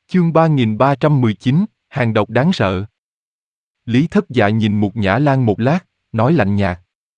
Chương 3319, hàng độc đáng sợ. Lý Thất Dạ nhìn Mục Nhã Lan một lát, nói lạnh nhạt.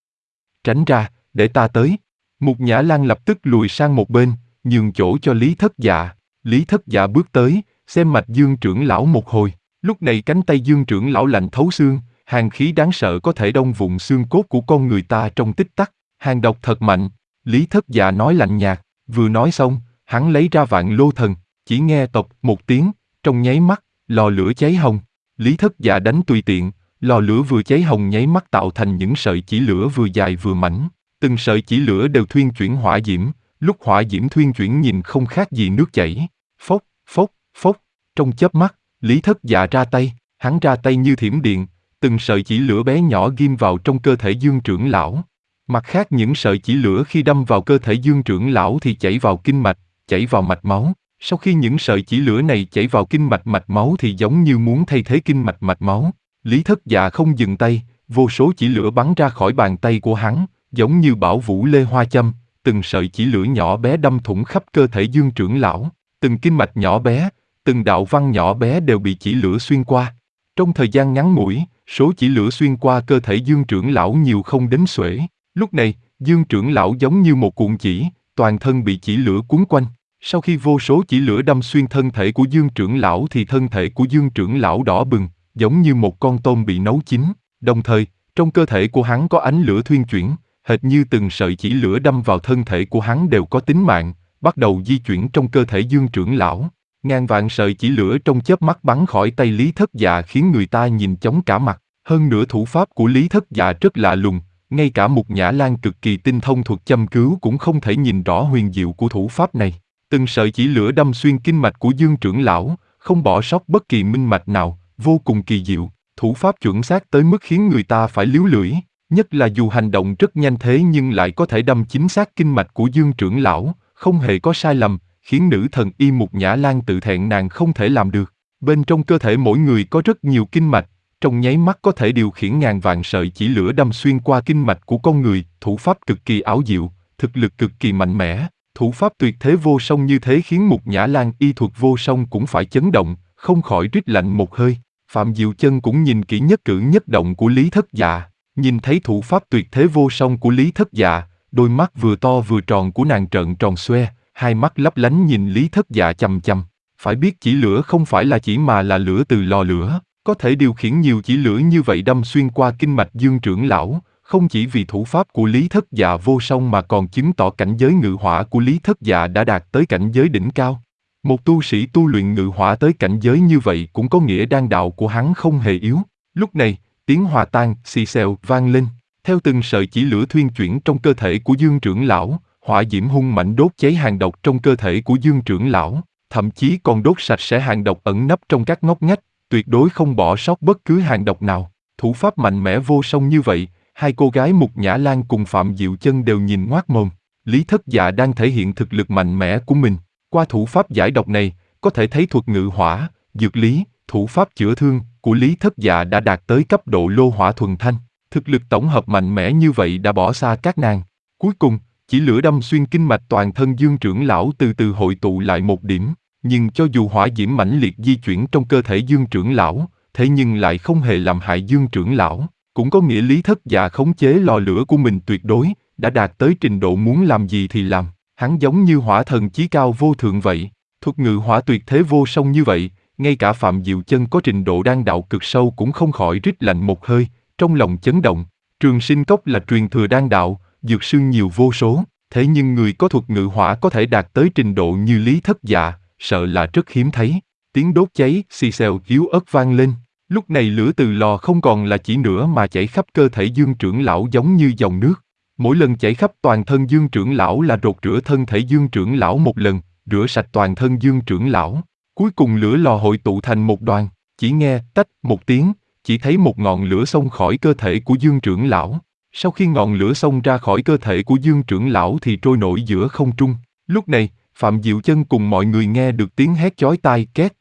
Tránh ra, để ta tới. Mục Nhã Lan lập tức lùi sang một bên, nhường chỗ cho Lý Thất Dạ. Lý Thất Dạ bước tới, xem mạch Dương trưởng lão một hồi. Lúc này cánh tay Dương trưởng lão lạnh thấu xương, hàn khí đáng sợ có thể đông vụn xương cốt của con người ta trong tích tắc. Hàn độc thật mạnh. Lý Thất Dạ nói lạnh nhạt, vừa nói xong, hắn lấy ra Vạn Lô Thần, chỉ nghe tộc một tiếng, trong nháy mắt, lò lửa cháy hồng. Lý Thất Dạ đánh tùy tiện, lò lửa vừa cháy hồng nháy mắt tạo thành những sợi chỉ lửa vừa dài vừa mảnh. Từng sợi chỉ lửa đều thuyên chuyển hỏa diễm, lúc hỏa diễm thuyên chuyển nhìn không khác gì nước chảy. Phốc, phốc, phốc. Trong chớp mắt, Lý Thất Dạ ra tay, hắn ra tay như thiểm điện, từng sợi chỉ lửa bé nhỏ ghim vào trong cơ thể Dương trưởng lão. Mặt khác những sợi chỉ lửa khi đâm vào cơ thể Dương trưởng lão thì chảy vào kinh mạch, chảy vào mạch máu. Sau khi những sợi chỉ lửa này chảy vào kinh mạch mạch máu thì giống như muốn thay thế kinh mạch mạch máu. Lý Thất Dạ không dừng tay, vô số chỉ lửa bắn ra khỏi bàn tay của hắn, giống như bảo vũ lê hoa châm, từng sợi chỉ lửa nhỏ bé đâm thủng khắp cơ thể Dương trưởng lão, từng kinh mạch nhỏ bé, từng đạo văn nhỏ bé đều bị chỉ lửa xuyên qua. Trong thời gian ngắn ngủi, số chỉ lửa xuyên qua cơ thể Dương trưởng lão nhiều không đếm xuể. Lúc này, Dương trưởng lão giống như một cuộn chỉ, toàn thân bị chỉ lửa cuốn quanh. Sau khi vô số chỉ lửa đâm xuyên thân thể của Dương trưởng lão thì thân thể của Dương trưởng lão đỏ bừng, giống như một con tôm bị nấu chín. Đồng thời, trong cơ thể của hắn có ánh lửa thuyên chuyển, hệt như từng sợi chỉ lửa đâm vào thân thể của hắn đều có tính mạng, bắt đầu di chuyển trong cơ thể Dương trưởng lão. Ngàn vạn sợi chỉ lửa trong chớp mắt bắn khỏi tay Lý Thất Dạ khiến người ta nhìn chóng cả mặt. Hơn nữa thủ pháp của Lý Thất Dạ rất lạ lùng, ngay cả Mục Nhã Lan cực kỳ tinh thông thuật châm cứu cũng không thể nhìn rõ huyền diệu của thủ pháp này. Từng sợi chỉ lửa đâm xuyên kinh mạch của Dương trưởng lão, không bỏ sót bất kỳ minh mạch nào, vô cùng kỳ diệu, thủ pháp chuẩn xác tới mức khiến người ta phải líu lưỡi, nhất là dù hành động rất nhanh thế nhưng lại có thể đâm chính xác kinh mạch của Dương trưởng lão, không hề có sai lầm, khiến nữ thần y Mục Nhã Lan tự thẹn nàng không thể làm được. Bên trong cơ thể mỗi người có rất nhiều kinh mạch, trong nháy mắt có thể điều khiển ngàn vạn sợi chỉ lửa đâm xuyên qua kinh mạch của con người, thủ pháp cực kỳ ảo diệu, thực lực cực kỳ mạnh mẽ. Thủ pháp tuyệt thế vô song như thế khiến Mục Nhã Lan y thuật vô song cũng phải chấn động, không khỏi rít lạnh một hơi. Phạm Diệu Chân cũng nhìn kỹ nhất cử nhất động của Lý Thất Dạ, nhìn thấy thủ pháp tuyệt thế vô song của Lý Thất Dạ, đôi mắt vừa to vừa tròn của nàng trợn tròn xoe, hai mắt lấp lánh nhìn Lý Thất Dạ chằm chằm. Phải biết chỉ lửa không phải là chỉ mà là lửa từ lò lửa, có thể điều khiển nhiều chỉ lửa như vậy đâm xuyên qua kinh mạch Dương trưởng lão. Không chỉ vì thủ pháp của Lý Thất Dạ vô song mà còn chứng tỏ cảnh giới ngự hỏa của Lý Thất Dạ đã đạt tới cảnh giới đỉnh cao. Một tu sĩ tu luyện ngự hỏa tới cảnh giới như vậy cũng có nghĩa đan đạo của hắn không hề yếu. Lúc này, tiếng hòa tan, xì xèo vang lên. Theo từng sợi chỉ lửa thuyên chuyển trong cơ thể của Dương trưởng lão, hỏa diễm hung mạnh đốt cháy hàn độc trong cơ thể của Dương trưởng lão, thậm chí còn đốt sạch sẽ hàn độc ẩn nấp trong các ngóc ngách, tuyệt đối không bỏ sót bất cứ hàn độc nào. Thủ pháp mạnh mẽ vô song như vậy, hai cô gái Mục Nhã Lan cùng Phạm Diệu Chân đều nhìn ngoác mồm. Lý Thất Dạ đang thể hiện thực lực mạnh mẽ của mình. Qua thủ pháp giải độc này, có thể thấy thuật ngự hỏa, dược lý, thủ pháp chữa thương của Lý Thất Dạ đã đạt tới cấp độ lô hỏa thuần thanh. Thực lực tổng hợp mạnh mẽ như vậy đã bỏ xa các nàng. Cuối cùng, chỉ lửa đâm xuyên kinh mạch toàn thân Dương trưởng lão từ từ hội tụ lại một điểm. Nhưng cho dù hỏa diễm mãnh liệt di chuyển trong cơ thể Dương trưởng lão, thế nhưng lại không hề làm hại Dương trưởng lão. Cũng có nghĩa Lý Thất Dạ khống chế lò lửa của mình tuyệt đối, đã đạt tới trình độ muốn làm gì thì làm. Hắn giống như hỏa thần chí cao vô thượng vậy. Thuật ngự hỏa tuyệt thế vô song như vậy, ngay cả Phạm Diệu Chân có trình độ đan đạo cực sâu cũng không khỏi rít lạnh một hơi, trong lòng chấn động. Trường Sinh Cốc là truyền thừa đan đạo, dược sư nhiều vô số, thế nhưng người có thuật ngự hỏa có thể đạt tới trình độ như Lý Thất Dạ, sợ là rất hiếm thấy. Tiếng đốt cháy, xì xèo yếu ớt vang lên. Lúc này lửa từ lò không còn là chỉ nữa mà chảy khắp cơ thể Dương trưởng lão giống như dòng nước. Mỗi lần chảy khắp toàn thân Dương trưởng lão là rột rửa thân thể Dương trưởng lão một lần, rửa sạch toàn thân Dương trưởng lão. Cuối cùng lửa lò hội tụ thành một đoàn, chỉ nghe tách một tiếng, chỉ thấy một ngọn lửa xông khỏi cơ thể của Dương trưởng lão. Sau khi ngọn lửa xông ra khỏi cơ thể của Dương trưởng lão thì trôi nổi giữa không trung. Lúc này, Phạm Diệu Chân cùng mọi người nghe được tiếng hét chói tai két.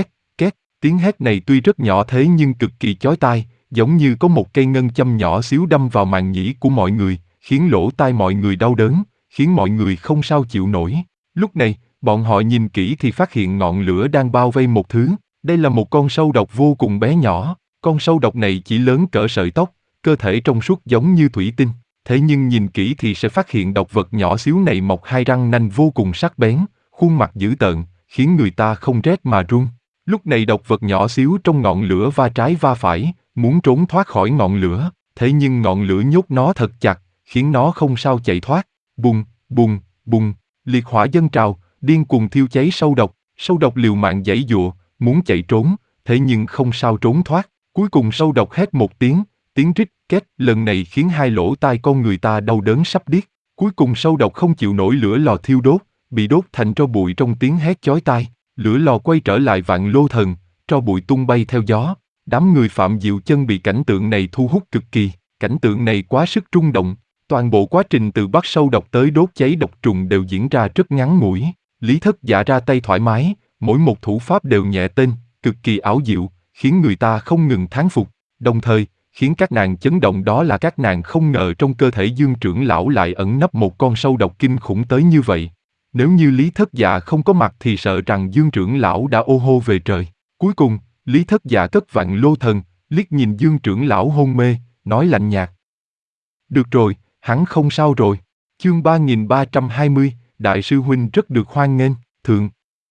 Tiếng hét này tuy rất nhỏ thế nhưng cực kỳ chói tai, giống như có một cây ngân châm nhỏ xíu đâm vào màng nhĩ của mọi người, khiến lỗ tai mọi người đau đớn, khiến mọi người không sao chịu nổi. Lúc này, bọn họ nhìn kỹ thì phát hiện ngọn lửa đang bao vây một thứ. Đây là một con sâu độc vô cùng bé nhỏ. Con sâu độc này chỉ lớn cỡ sợi tóc, cơ thể trong suốt giống như thủy tinh. Thế nhưng nhìn kỹ thì sẽ phát hiện độc vật nhỏ xíu này mọc hai răng nanh vô cùng sắc bén, khuôn mặt dữ tợn, khiến người ta không rét mà run. Lúc này độc vật nhỏ xíu trong ngọn lửa va trái va phải, muốn trốn thoát khỏi ngọn lửa, thế nhưng ngọn lửa nhốt nó thật chặt, khiến nó không sao chạy thoát. Bùng, bùng, bùng, liệt hỏa dâng trào, điên cuồng thiêu cháy sâu độc liều mạng giãy giụa, muốn chạy trốn, thế nhưng không sao trốn thoát. Cuối cùng sâu độc hét một tiếng rít két lần này khiến hai lỗ tai con người ta đau đớn sắp điếc. Cuối cùng sâu độc không chịu nổi lửa lò thiêu đốt, bị đốt thành tro bụi trong tiếng hét chói tai. Lửa lò quay trở lại Vạn Lô Thần, tro bụi tung bay theo gió. Đám người Phạm Diệu Chân bị cảnh tượng này thu hút cực kỳ. Cảnh tượng này quá sức rung động. Toàn bộ quá trình từ bắt sâu độc tới đốt cháy độc trùng đều diễn ra rất ngắn ngủi. Lý Thất Dạ ra tay thoải mái, mỗi một thủ pháp đều nhẹ tên, cực kỳ ảo diệu, khiến người ta không ngừng thán phục. Đồng thời, khiến các nàng chấn động đó là các nàng không ngờ trong cơ thể Dương trưởng lão lại ẩn nấp một con sâu độc kinh khủng tới như vậy. Nếu như Lý Thất Dạ không có mặt thì sợ rằng Dương trưởng lão đã ô hô về trời. Cuối cùng, Lý Thất Dạ cất Vạn Lô Thần, liếc nhìn Dương trưởng lão hôn mê, nói lạnh nhạt. Được rồi, hắn không sao rồi. Chương 3320, Đại sư huynh rất được hoan nghênh, thượng.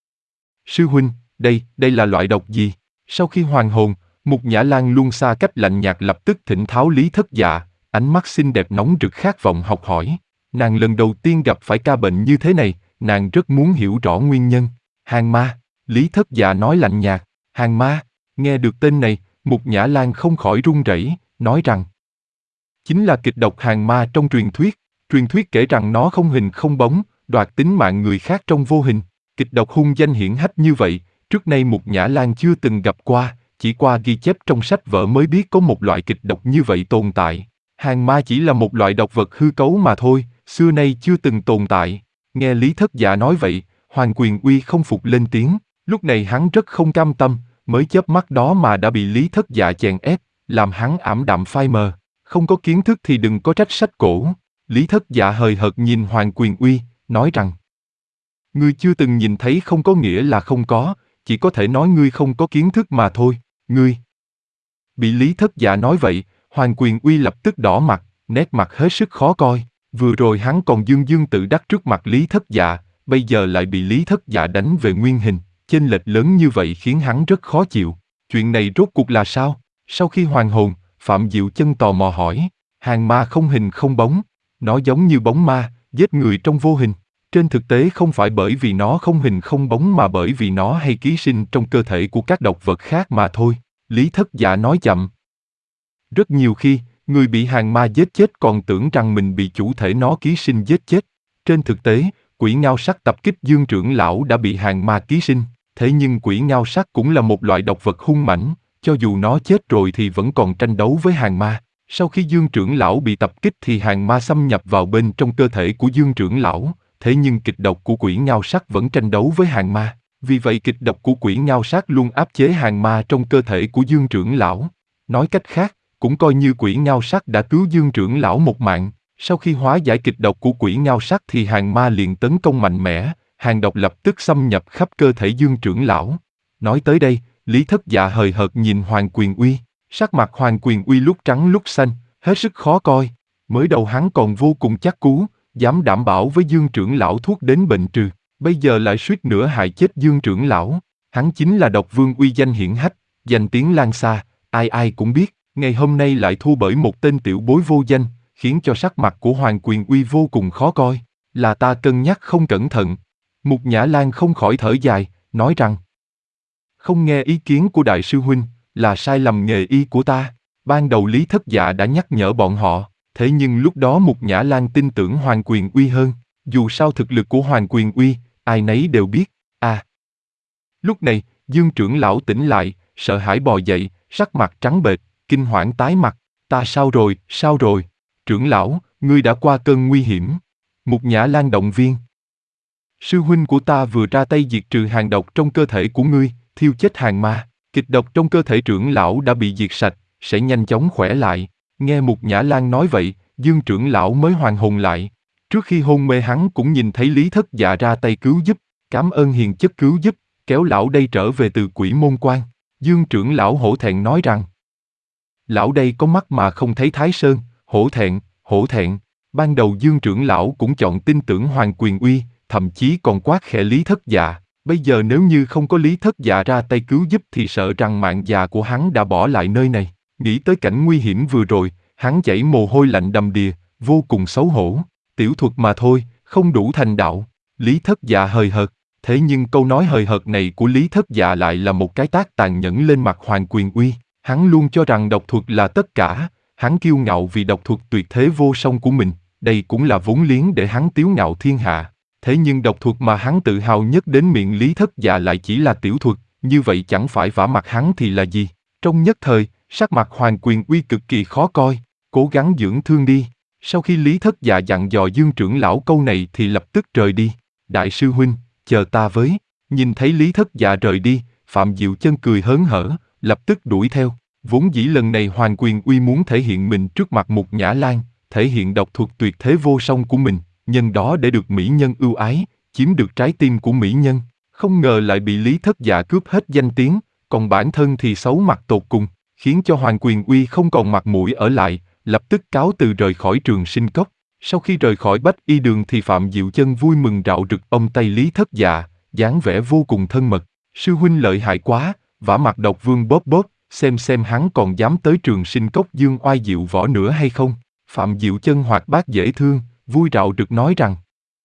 Sư huynh, đây là loại độc gì? Sau khi hoàn hồn, Mục Nhã Lang luôn xa cách lạnh nhạt lập tức thỉnh tháo Lý Thất Dạ, ánh mắt xinh đẹp nóng rực khát vọng học hỏi. Nàng lần đầu tiên gặp phải ca bệnh như thế này, nàng rất muốn hiểu rõ nguyên nhân. Hàng ma, Lý Thất Dạ nói lạnh nhạt. Hàng ma, nghe được tên này, Mục Nhã Lang không khỏi run rẩy, nói rằng chính là kịch độc hàng ma trong truyền thuyết. Truyền thuyết kể rằng nó không hình không bóng, đoạt tính mạng người khác trong vô hình. Kịch độc hung danh hiển hách như vậy, trước nay Mục Nhã Lang chưa từng gặp qua, chỉ qua ghi chép trong sách vở mới biết có một loại kịch độc như vậy tồn tại. Hàng ma chỉ là một loại độc vật hư cấu mà thôi, xưa nay chưa từng tồn tại. Nghe Lý Thất Dạ nói vậy, Hoàng Quyền Uy không phục lên tiếng, lúc này hắn rất không cam tâm, mới chớp mắt đó mà đã bị Lý Thất Dạ chèn ép, làm hắn ảm đạm phai mờ. Không có kiến thức thì đừng có trách sách cổ. Lý Thất Dạ hời hợt nhìn Hoàng Quyền Uy, nói rằng ngươi chưa từng nhìn thấy không có nghĩa là không có, chỉ có thể nói ngươi không có kiến thức mà thôi. Ngươi. Bị Lý Thất Dạ nói vậy, Hoàng Quyền Uy lập tức đỏ mặt, nét mặt hết sức khó coi. Vừa rồi hắn còn dương dương tự đắc trước mặt Lý Thất Dạ, bây giờ lại bị Lý Thất Dạ đánh về nguyên hình, chênh lệch lớn như vậy khiến hắn rất khó chịu. Chuyện này rốt cuộc là sao? Sau khi hoàn hồn, Phạm Diệu Chân tò mò hỏi. Hàng ma không hình không bóng, nó giống như bóng ma, giết người trong vô hình. Trên thực tế không phải bởi vì nó không hình không bóng mà bởi vì nó hay ký sinh trong cơ thể của các độc vật khác mà thôi. Lý Thất Dạ nói chậm. Rất nhiều khi, người bị hàng ma giết chết còn tưởng rằng mình bị chủ thể nó ký sinh giết chết. Trên thực tế, quỷ ngao sắc tập kích Dương trưởng lão đã bị hàng ma ký sinh. Thế nhưng quỷ ngao sắc cũng là một loại độc vật hung mãnh, cho dù nó chết rồi thì vẫn còn tranh đấu với hàng ma. Sau khi Dương trưởng lão bị tập kích thì hàng ma xâm nhập vào bên trong cơ thể của Dương trưởng lão. Thế nhưng kịch độc của quỷ ngao sắc vẫn tranh đấu với hàng ma. Vì vậy kịch độc của quỷ ngao sắc luôn áp chế hàng ma trong cơ thể của Dương trưởng lão. Nói cách khác, cũng coi như quỷ ngao sắc đã cứu Dương trưởng lão một mạng. Sau khi hóa giải kịch độc của quỷ ngao sắc thì hàng ma liền tấn công mạnh mẽ, hàng độc lập tức xâm nhập khắp cơ thể Dương trưởng lão. Nói tới đây, Lý Thất Dạ hời hợt nhìn Hoàng Quyền Uy. Sắc mặt Hoàng Quyền Uy lúc trắng lúc xanh, hết sức khó coi. Mới đầu hắn còn vô cùng chắc cú, dám đảm bảo với Dương trưởng lão thuốc đến bệnh trừ, bây giờ lại suýt nữa hại chết Dương trưởng lão. Hắn chính là độc vương uy danh hiển hách, danh tiếng lan xa, ai ai cũng biết. Ngày hôm nay lại thua bởi một tên tiểu bối vô danh, khiến cho sắc mặt của Hoàng Quyền Uy vô cùng khó coi. Là ta cân nhắc không cẩn thận. Mục Nhã Lang không khỏi thở dài, nói rằng không nghe ý kiến của đại sư huynh, là sai lầm nghề y của ta. Ban đầu Lý Thất Dạ đã nhắc nhở bọn họ, thế nhưng lúc đó Mục Nhã Lang tin tưởng Hoàng Quyền Uy hơn. Dù sao thực lực của Hoàng Quyền Uy, ai nấy đều biết. Lúc này, Dương trưởng lão tỉnh lại, sợ hãi bò dậy, sắc mặt trắng bệch, kinh hoảng tái mặt. Ta sao rồi, sao rồi? Trưởng lão, ngươi đã qua cơn nguy hiểm. Mục Nhã Lang động viên. Sư huynh của ta vừa ra tay diệt trừ hàng độc trong cơ thể của ngươi, thiêu chết hàng ma. Kịch độc trong cơ thể trưởng lão đã bị diệt sạch, sẽ nhanh chóng khỏe lại. Nghe Mục Nhã Lang nói vậy, Dương trưởng lão mới hoàn hồn lại. Trước khi hôn mê hắn cũng nhìn thấy Lý Thất Dạ ra tay cứu giúp. Cảm ơn hiền chất cứu giúp, kéo lão đây trở về từ Quỷ Môn Quan. Dương trưởng lão hổ thẹn nói rằng. Lão đây có mắt mà không thấy Thái Sơn, hổ thẹn, hổ thẹn. Ban đầu Dương trưởng lão cũng chọn tin tưởng Hoàng Quyền Uy, thậm chí còn quát khẽ Lý Thất Dạ. Bây giờ nếu như không có Lý Thất Dạ ra tay cứu giúp thì sợ rằng mạng già của hắn đã bỏ lại nơi này. Nghĩ tới cảnh nguy hiểm vừa rồi, hắn chảy mồ hôi lạnh đầm đìa, vô cùng xấu hổ. Tiểu thuật mà thôi, không đủ thành đạo. Lý Thất Dạ hời hợt. Thế nhưng câu nói hời hợt này của Lý Thất Dạ lại là một cái tát tàn nhẫn lên mặt Hoàng Quyền Uy. Hắn luôn cho rằng độc thuật là tất cả, hắn kiêu ngạo vì độc thuật tuyệt thế vô song của mình, đây cũng là vốn liếng để hắn tiếu ngạo thiên hạ. Thế nhưng độc thuật mà hắn tự hào nhất đến miệng Lý Thất Dạ lại chỉ là tiểu thuật, như vậy chẳng phải vả mặt hắn thì là gì? Trong nhất thời, sắc mặt Hoàng Quyền Uy cực kỳ khó coi, cố gắng dưỡng thương đi. Sau khi Lý Thất Dạ dặn dò Dương trưởng lão câu này thì lập tức rời đi. Đại sư huynh, chờ ta với. Nhìn thấy Lý Thất Dạ rời đi, Phạm Diệu Chân cười hớn hở, lập tức đuổi theo. Vốn dĩ lần này Hoàng Quyền Uy muốn thể hiện mình trước mặt Mục Nhã Lan, thể hiện độc thuật tuyệt thế vô song của mình, nhân đó để được mỹ nhân ưu ái, chiếm được trái tim của mỹ nhân. Không ngờ lại bị Lý Thất Dạ cướp hết danh tiếng, còn bản thân thì xấu mặt tột cùng, khiến cho Hoàng Quyền Uy không còn mặt mũi ở lại, lập tức cáo từ rời khỏi Trường Sinh Cốc. Sau khi rời khỏi Bách Y Đường thì Phạm Diệu Chân vui mừng rạo rực ôm tay Lý Thất Dạ, dáng vẻ vô cùng thân mật. Sư huynh lợi hại quá, vả mặt Độc Vương bóp bóp, xem hắn còn dám tới Trường Sinh Cốc dương oai diệu võ nữa hay không. Phạm Diệu Chân hoạt bát dễ thương, vui rạo rực nói rằng.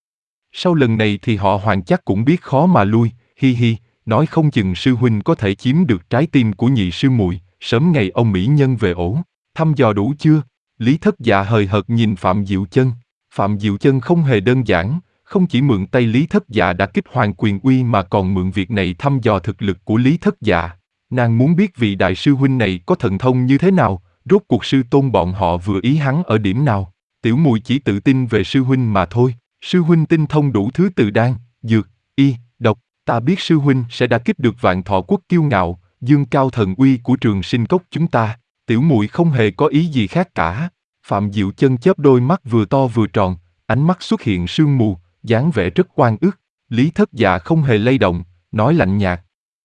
Sau lần này thì họ Hoàng chắc cũng biết khó mà lui, hi hi, nói không chừng sư huynh có thể chiếm được trái tim của nhị sư muội, sớm ngày ông mỹ nhân về ổ. Thăm dò đủ chưa? Lý Thất Dạ hời hợt nhìn Phạm Diệu Chân. Phạm Diệu Chân không hề đơn giản, không chỉ mượn tay Lý Thất Dạ đã kích Hoàng Quyền Uy mà còn mượn việc này thăm dò thực lực của Lý Thất Dạ. Nàng muốn biết vị đại sư huynh này có thần thông như thế nào, rốt cuộc sư tôn bọn họ vừa ý hắn ở điểm nào. Tiểu muội chỉ tự tin về sư huynh mà thôi, sư huynh tinh thông đủ thứ từ đan, dược, y, độc, ta biết sư huynh sẽ đả kích được Vạn Thọ Quốc kiêu ngạo, dương cao thần uy của Trường Sinh Cốc chúng ta. Tiểu muội không hề có ý gì khác cả. Phạm Diệu Chân chớp đôi mắt vừa to vừa tròn, ánh mắt xuất hiện sương mù, dáng vẻ rất oan ức. Lý Thất Dạ không hề lay động, nói lạnh nhạt.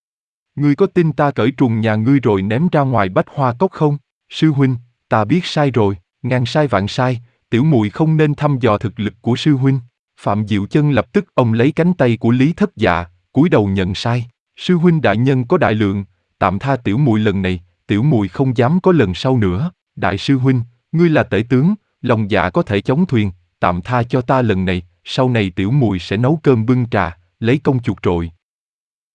Ngươi có tin ta cởi trùng nhà ngươi rồi ném ra ngoài Bách Hoa Cốc không? Sư huynh, ta biết sai rồi, ngàn sai vạn sai, tiểu muội không nên thăm dò thực lực của sư huynh. Phạm Diệu Chân lập tức ôm lấy cánh tay của Lý Thất Dạ, cúi đầu nhận sai. Sư huynh đại nhân có đại lượng, tạm tha tiểu muội lần này, tiểu muội không dám có lần sau nữa. Đại sư huynh, ngươi là tể tướng, lòng dạ có thể chống thuyền, tạm tha cho ta lần này, sau này tiểu muội sẽ nấu cơm bưng trà, lấy công chuộc trội.